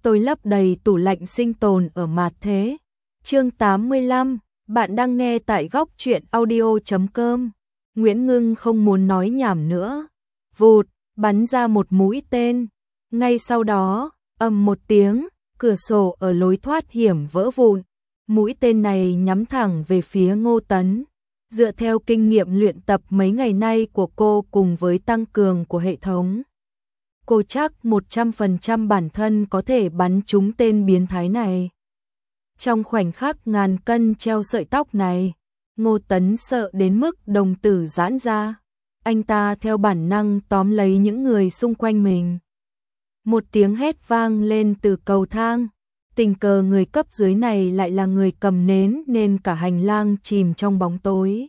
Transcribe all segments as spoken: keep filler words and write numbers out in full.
tôi lấp đầy tủ lạnh sinh tồn ở Mạt Thế. Chương tám mươi lăm, bạn đang nghe tại góc truyện audio chấm com. Nguyễn Ngưng không muốn nói nhảm nữa. Vụt, bắn ra một mũi tên. Ngay sau đó, ầm một tiếng, cửa sổ ở lối thoát hiểm vỡ vụn. Mũi tên này nhắm thẳng về phía Ngô Tấn. Dựa theo kinh nghiệm luyện tập mấy ngày nay của cô cùng với tăng cường của hệ thống, cô chắc một trăm phần trăm bản thân có thể bắn trúng tên biến thái này. Trong khoảnh khắc ngàn cân treo sợi tóc này, Ngô Tấn sợ đến mức đồng tử giãn ra. Anh ta theo bản năng tóm lấy những người xung quanh mình. Một tiếng hét vang lên từ cầu thang. Tình cờ người cấp dưới này lại là người cầm nến nên cả hành lang chìm trong bóng tối.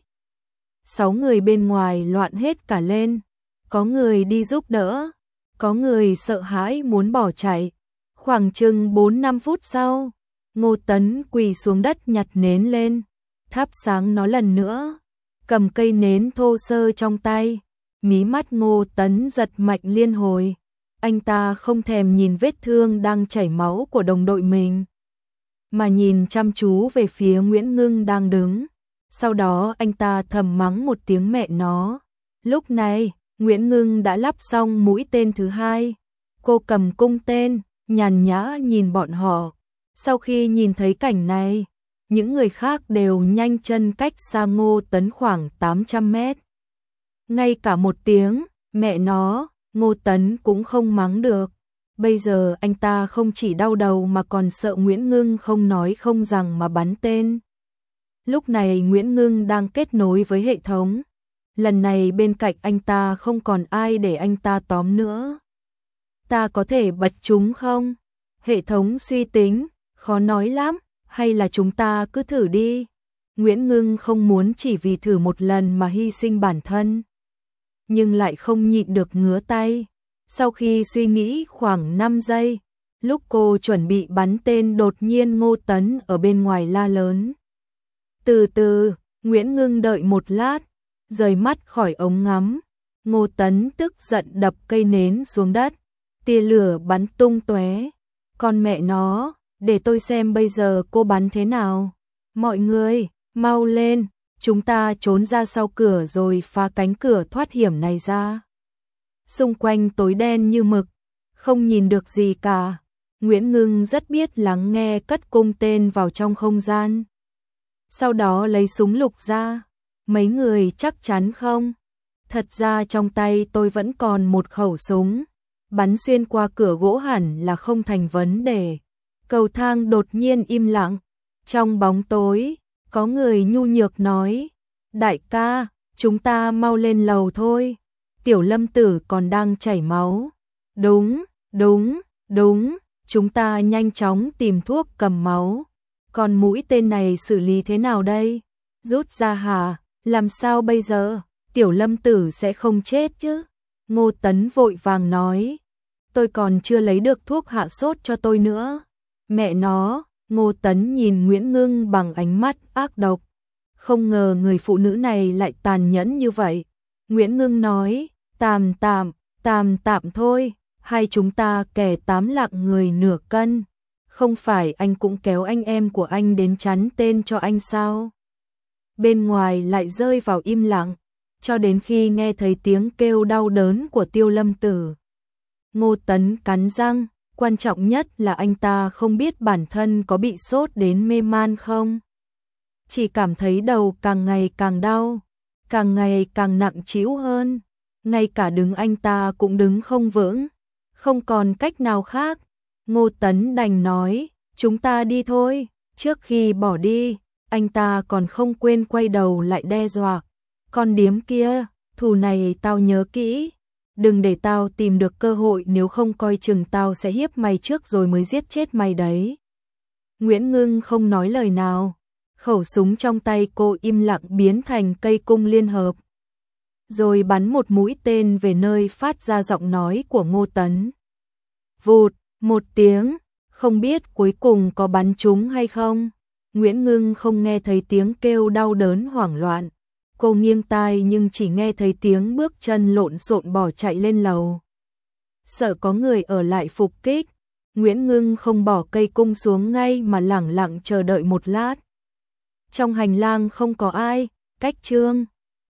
Sáu người bên ngoài loạn hết cả lên. Có người đi giúp đỡ, có người sợ hãi muốn bỏ chạy. Khoảng chừng bốn năm phút sau, Ngô Tấn quỳ xuống đất nhặt nến lên, thắp sáng nó lần nữa, cầm cây nến thô sơ trong tay. Mí mắt Ngô Tấn giật mạnh liên hồi. Anh ta không thèm nhìn vết thương đang chảy máu của đồng đội mình, mà nhìn chăm chú về phía Nguyễn Ngưng đang đứng. Sau đó anh ta thầm mắng một tiếng mẹ nó. Lúc này, Nguyễn Ngưng đã lắp xong mũi tên thứ hai. Cô cầm cung tên, nhàn nhã nhìn bọn họ. Sau khi nhìn thấy cảnh này, những người khác đều nhanh chân cách xa Ngô Tấn khoảng tám trăm mét. Ngay cả một tiếng, mẹ nó, Ngô Tấn cũng không mắng được. Bây giờ anh ta không chỉ đau đầu mà còn sợ Nguyễn Ngưng không nói không rằng mà bắn tên. Lúc này Nguyễn Ngưng đang kết nối với hệ thống. Lần này bên cạnh anh ta không còn ai để anh ta tóm nữa. Ta có thể bật chúng không? Hệ thống suy tính, khó nói lắm, hay là chúng ta cứ thử đi. Nguyễn Ngưng không muốn chỉ vì thử một lần mà hy sinh bản thân, nhưng lại không nhịn được ngứa tay. Sau khi suy nghĩ khoảng năm giây, lúc cô chuẩn bị bắn tên đột nhiên Ngô Tấn ở bên ngoài la lớn. Từ từ, Nguyễn Ngưng đợi một lát, rời mắt khỏi ống ngắm. Ngô Tấn tức giận đập cây nến xuống đất, tia lửa bắn tung tóe. Con mẹ nó, để tôi xem bây giờ cô bắn thế nào. Mọi người, mau lên, chúng ta trốn ra sau cửa rồi phá cánh cửa thoát hiểm này ra. Xung quanh tối đen như mực, không nhìn được gì cả. Nguyễn Ngưng rất biết lắng nghe, cất cung tên vào trong không gian. Sau đó lấy súng lục ra. Mấy người chắc chắn không? Thật ra trong tay tôi vẫn còn một khẩu súng. Bắn xuyên qua cửa gỗ hẳn là không thành vấn đề. Cầu thang đột nhiên im lặng. Trong bóng tối, có người nhu nhược nói. Đại ca, chúng ta mau lên lầu thôi. Tiểu Lâm Tử còn đang chảy máu. Đúng, đúng, đúng. Chúng ta nhanh chóng tìm thuốc cầm máu. Còn mũi tên này xử lý thế nào đây? Rút ra hả? Làm sao bây giờ? Tiểu Lâm Tử sẽ không chết chứ? Ngô Tấn vội vàng nói. Tôi còn chưa lấy được thuốc hạ sốt cho tôi nữa. Mẹ nó, Ngô Tấn nhìn Nguyễn Ngưng bằng ánh mắt ác độc. Không ngờ người phụ nữ này lại tàn nhẫn như vậy. Nguyễn Ngưng nói, tạm tạm, tạm tạm thôi. Hai chúng ta kẻ tám lạng người nửa cân. Không phải anh cũng kéo anh em của anh đến chắn tên cho anh sao? Bên ngoài lại rơi vào im lặng, cho đến khi nghe thấy tiếng kêu đau đớn của Tiêu Lâm Tử. Ngô Tấn cắn răng, quan trọng nhất là anh ta không biết bản thân có bị sốt đến mê man không. Chỉ cảm thấy đầu càng ngày càng đau, càng ngày càng nặng trĩu hơn. Ngay cả đứng anh ta cũng đứng không vững, không còn cách nào khác. Ngô Tấn đành nói, chúng ta đi thôi. Trước khi bỏ đi, anh ta còn không quên quay đầu lại đe dọa. Con điếm kia, thù này tao nhớ kỹ. Đừng để tao tìm được cơ hội, nếu không coi chừng tao sẽ hiếp mày trước rồi mới giết chết mày đấy. Nguyễn Ngưng không nói lời nào. Khẩu súng trong tay cô im lặng biến thành cây cung liên hợp. Rồi bắn một mũi tên về nơi phát ra giọng nói của Ngô Tấn. Vụt, một tiếng, không biết cuối cùng có bắn trúng hay không. Nguyễn Ngưng không nghe thấy tiếng kêu đau đớn hoảng loạn. Cô nghiêng tai nhưng chỉ nghe thấy tiếng bước chân lộn xộn bỏ chạy lên lầu. Sợ có người ở lại phục kích, Nguyễn Ngưng không bỏ cây cung xuống ngay mà lẳng lặng chờ đợi một lát. Trong hành lang không có ai, cách Trương